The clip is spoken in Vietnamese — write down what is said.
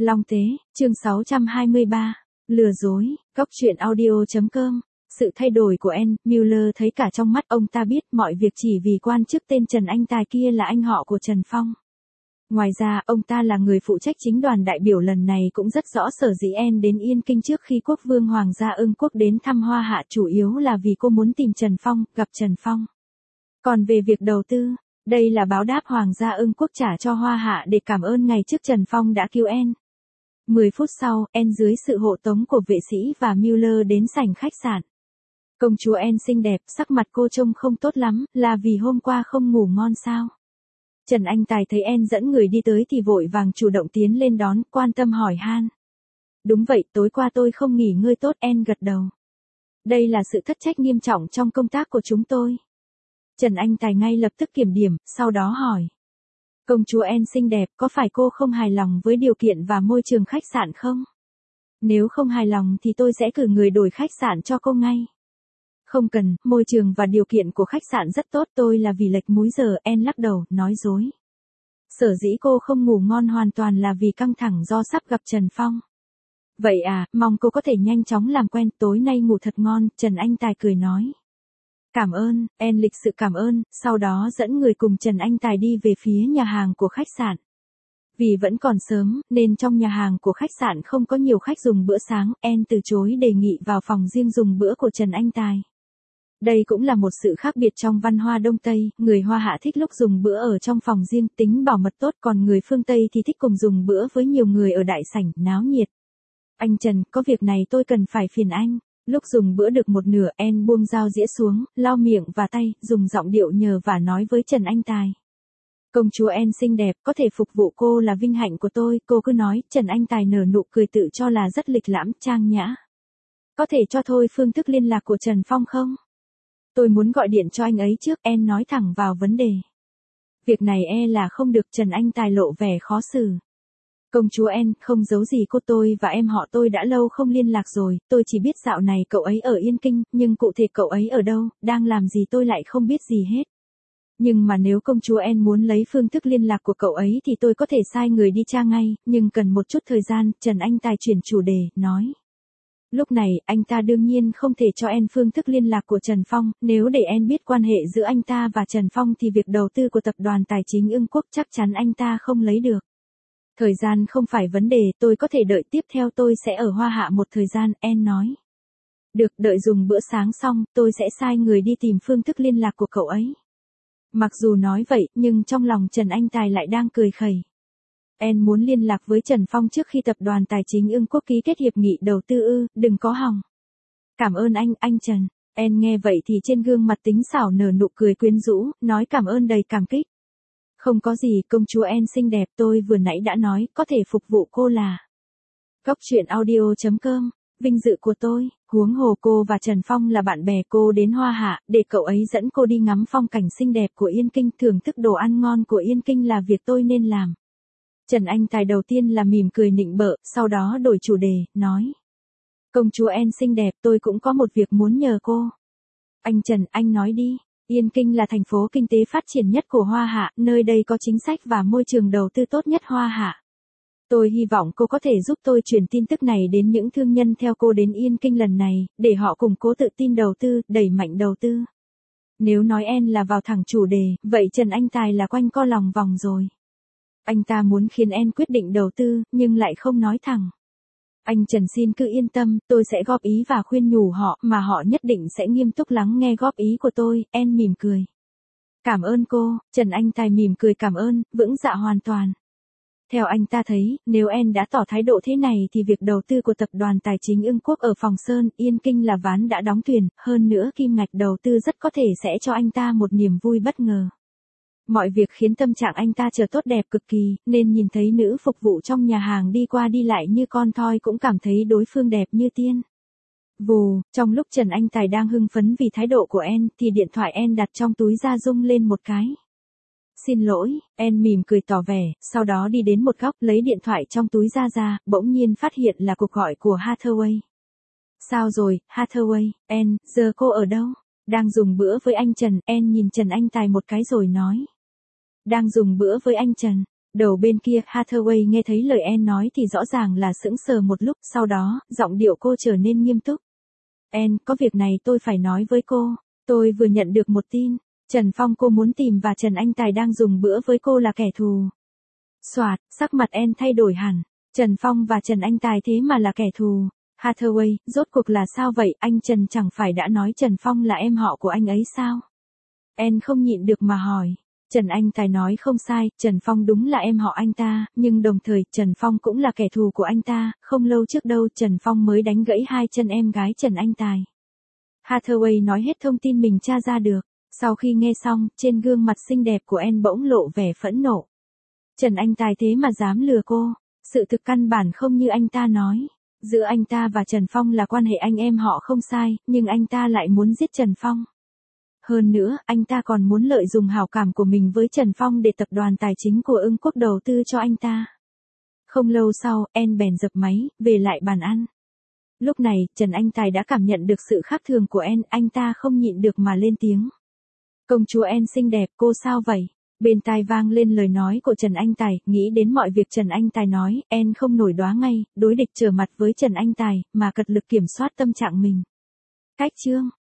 Long Tế, chương 623, lừa dối, góc truyện audio.com. Sự thay đổi của Ann Mueller thấy cả trong mắt ông ta biết mọi việc chỉ vì quan chức tên Trần Anh Tài kia là anh họ của Trần Phong. Ngoài ra, ông ta là người phụ trách chính đoàn đại biểu lần này cũng rất rõ sở dĩ Ann đến Yên Kinh trước khi quốc vương Hoàng gia Ưng Quốc đến thăm Hoa Hạ chủ yếu là vì cô muốn tìm Trần Phong, gặp Trần Phong. Còn về việc đầu tư, đây là báo đáp Hoàng gia Ưng Quốc trả cho Hoa Hạ để cảm ơn ngày trước Trần Phong đã cứu Ann. 10 phút sau, Ann dưới sự hộ tống của vệ sĩ và Mueller đến sảnh khách sạn. Công chúa Ann xinh đẹp, sắc mặt cô trông không tốt lắm, là vì hôm qua không ngủ ngon sao? Trần Anh Tài thấy Ann dẫn người đi tới thì vội vàng chủ động tiến lên đón, quan tâm hỏi han. Đúng vậy, tối qua tôi không nghỉ ngơi tốt, Ann gật đầu. Đây là sự thất trách nghiêm trọng trong công tác của chúng tôi. Trần Anh Tài ngay lập tức kiểm điểm, sau đó hỏi. Công chúa Ann xinh đẹp, có phải cô không hài lòng với điều kiện và môi trường khách sạn không? Nếu không hài lòng thì tôi sẽ cử người đổi khách sạn cho cô ngay. Không cần, môi trường và điều kiện của khách sạn rất tốt, tôi là vì lệch múi giờ, Ann lắc đầu, nói dối. Sở dĩ cô không ngủ ngon hoàn toàn là vì căng thẳng do sắp gặp Trần Phong. Vậy à, mong cô có thể nhanh chóng làm quen, tối nay ngủ thật ngon, Trần Anh Tài cười nói. Cảm ơn, Ann lịch sự cảm ơn, sau đó dẫn người cùng Trần Anh Tài đi về phía nhà hàng của khách sạn. Vì vẫn còn sớm, nên trong nhà hàng của khách sạn không có nhiều khách dùng bữa sáng, Ann từ chối đề nghị vào phòng riêng dùng bữa của Trần Anh Tài. Đây cũng là một sự khác biệt trong văn hóa Đông Tây, người Hoa Hạ thích lúc dùng bữa ở trong phòng riêng tính bảo mật tốt, còn người phương Tây thì thích cùng dùng bữa với nhiều người ở đại sảnh, náo nhiệt. Anh Trần, có việc này tôi cần phải phiền anh. Lúc dùng bữa được một nửa, Ann buông dao dĩa xuống, lau miệng và tay, dùng giọng điệu nhờ vả nói với Trần Anh Tài. Công chúa Ann xinh đẹp, có thể phục vụ cô là vinh hạnh của tôi, cô cứ nói, Trần Anh Tài nở nụ cười tự cho là rất lịch lãm, trang nhã. Có thể cho tôi phương thức liên lạc của Trần Phong không? Tôi muốn gọi điện cho anh ấy trước, Ann nói thẳng vào vấn đề. Việc này là không được, Trần Anh Tài lộ vẻ khó xử. Công chúa Ann, không giấu gì cô, tôi và em họ tôi đã lâu không liên lạc rồi, tôi chỉ biết dạo này cậu ấy ở Yên Kinh, nhưng cụ thể cậu ấy ở đâu, đang làm gì tôi lại không biết gì hết. Nhưng mà nếu công chúa Ann muốn lấy phương thức liên lạc của cậu ấy thì tôi có thể sai người đi tra ngay, nhưng cần một chút thời gian, Trần Anh Tài chuyển chủ đề, nói. Lúc này, anh ta đương nhiên không thể cho Ann phương thức liên lạc của Trần Phong, nếu để Ann biết quan hệ giữa anh ta và Trần Phong thì việc đầu tư của tập đoàn tài chính Ưng Quốc chắc chắn anh ta không lấy được. Thời gian không phải vấn đề, tôi có thể đợi, tiếp theo tôi sẽ ở Hoa Hạ một thời gian, Ann nói. Được, đợi dùng bữa sáng xong, tôi sẽ sai người đi tìm phương thức liên lạc của cậu ấy. Mặc dù nói vậy, nhưng trong lòng Trần Anh Tài lại đang cười khẩy. Ann muốn liên lạc với Trần Phong trước khi tập đoàn tài chính Ưng Quốc ký kết hiệp nghị đầu tư ư, đừng có hòng. Cảm ơn anh Trần. Ann nghe vậy thì trên gương mặt tính xảo nở nụ cười quyến rũ, nói cảm ơn đầy cảm kích. Không có gì, công chúa Ann xinh đẹp, tôi vừa nãy đã nói, có thể phục vụ cô là. Góc truyện audio.com, vinh dự của tôi, huống hồ cô và Trần Phong là bạn bè, cô đến Hoa Hạ, để cậu ấy dẫn cô đi ngắm phong cảnh xinh đẹp của Yên Kinh, thưởng thức đồ ăn ngon của Yên Kinh là việc tôi nên làm. Trần Anh Tài đầu tiên là mỉm cười nịnh bợ, sau đó đổi chủ đề, nói. Công chúa Ann xinh đẹp, tôi cũng có một việc muốn nhờ cô. Anh Trần, anh nói đi. Yên Kinh là thành phố kinh tế phát triển nhất của Hoa Hạ, nơi đây có chính sách và môi trường đầu tư tốt nhất Hoa Hạ. Tôi hy vọng cô có thể giúp tôi truyền tin tức này đến những thương nhân theo cô đến Yên Kinh lần này, để họ cùng cố tự tin đầu tư, đẩy mạnh đầu tư. Nếu nói Ann là vào thẳng chủ đề, vậy Trần Anh Tài là quanh co lòng vòng rồi. Anh ta muốn khiến Ann quyết định đầu tư, nhưng lại không nói thẳng. Anh Trần xin cứ yên tâm, tôi sẽ góp ý và khuyên nhủ họ, mà họ nhất định sẽ nghiêm túc lắng nghe góp ý của tôi, Ann mỉm cười. Cảm ơn cô, Trần Anh Tài mỉm cười cảm ơn, vững dạ hoàn toàn. Theo anh ta thấy, nếu Ann đã tỏ thái độ thế này thì việc đầu tư của tập đoàn tài chính Ưng Quốc ở Phòng Sơn, Yên Kinh là ván đã đóng thuyền, hơn nữa kim ngạch đầu tư rất có thể sẽ cho anh ta một niềm vui bất ngờ. Mọi việc khiến tâm trạng anh ta trở tốt đẹp cực kỳ, nên nhìn thấy nữ phục vụ trong nhà hàng đi qua đi lại như con thoi cũng cảm thấy đối phương đẹp như tiên. Vù, trong lúc Trần Anh Tài đang hưng phấn vì thái độ của Ann, thì điện thoại Ann đặt trong túi ra rung lên một cái. Xin lỗi, Ann mỉm cười tỏ vẻ, sau đó đi đến một góc lấy điện thoại trong túi ra, bỗng nhiên phát hiện là cuộc gọi của Hathaway. Sao rồi, Hathaway, Ann, giờ cô ở đâu? Đang dùng bữa với anh Trần, Ann nhìn Trần Anh Tài một cái rồi nói. Đang dùng bữa với anh Trần. Đầu bên kia, Hathaway nghe thấy lời Anne nói thì rõ ràng là sững sờ một lúc, sau đó, giọng điệu cô trở nên nghiêm túc. Anne, có việc này tôi phải nói với cô. Tôi vừa nhận được một tin. Trần Phong cô muốn tìm và Trần Anh Tài đang dùng bữa với cô là kẻ thù. Soạt, sắc mặt Anne thay đổi hẳn. Trần Phong và Trần Anh Tài thế mà là kẻ thù. Hathaway, rốt cuộc là sao vậy? Anh Trần chẳng phải đã nói Trần Phong là em họ của anh ấy sao? Anne không nhịn được mà hỏi. Trần Anh Tài nói không sai, Trần Phong đúng là em họ anh ta, nhưng đồng thời Trần Phong cũng là kẻ thù của anh ta, không lâu trước đâu Trần Phong mới đánh gãy 2 chân em gái Trần Anh Tài. Hathaway nói hết thông tin mình tra ra được. Sau khi nghe xong, trên gương mặt xinh đẹp của Anne bỗng lộ vẻ phẫn nộ. Trần Anh Tài thế mà dám lừa cô, sự thực căn bản không như anh ta nói. Giữa anh ta và Trần Phong là quan hệ anh em họ không sai, nhưng anh ta lại muốn giết Trần Phong. Hơn nữa, anh ta còn muốn lợi dụng hảo cảm của mình với Trần Phong để tập đoàn tài chính của Ưng Quốc đầu tư cho anh ta. Không lâu sau, Anne bèn dập máy, về lại bàn ăn. Lúc này, Trần Anh Tài đã cảm nhận được sự khác thường của Anne, anh ta không nhịn được mà lên tiếng. Công chúa Anne xinh đẹp, cô sao vậy? Bên tai vang lên lời nói của Trần Anh Tài, nghĩ đến mọi việc Trần Anh Tài nói, Anne không nổi đoá ngay, đối địch trở mặt với Trần Anh Tài, mà cật lực kiểm soát tâm trạng mình. Cách chương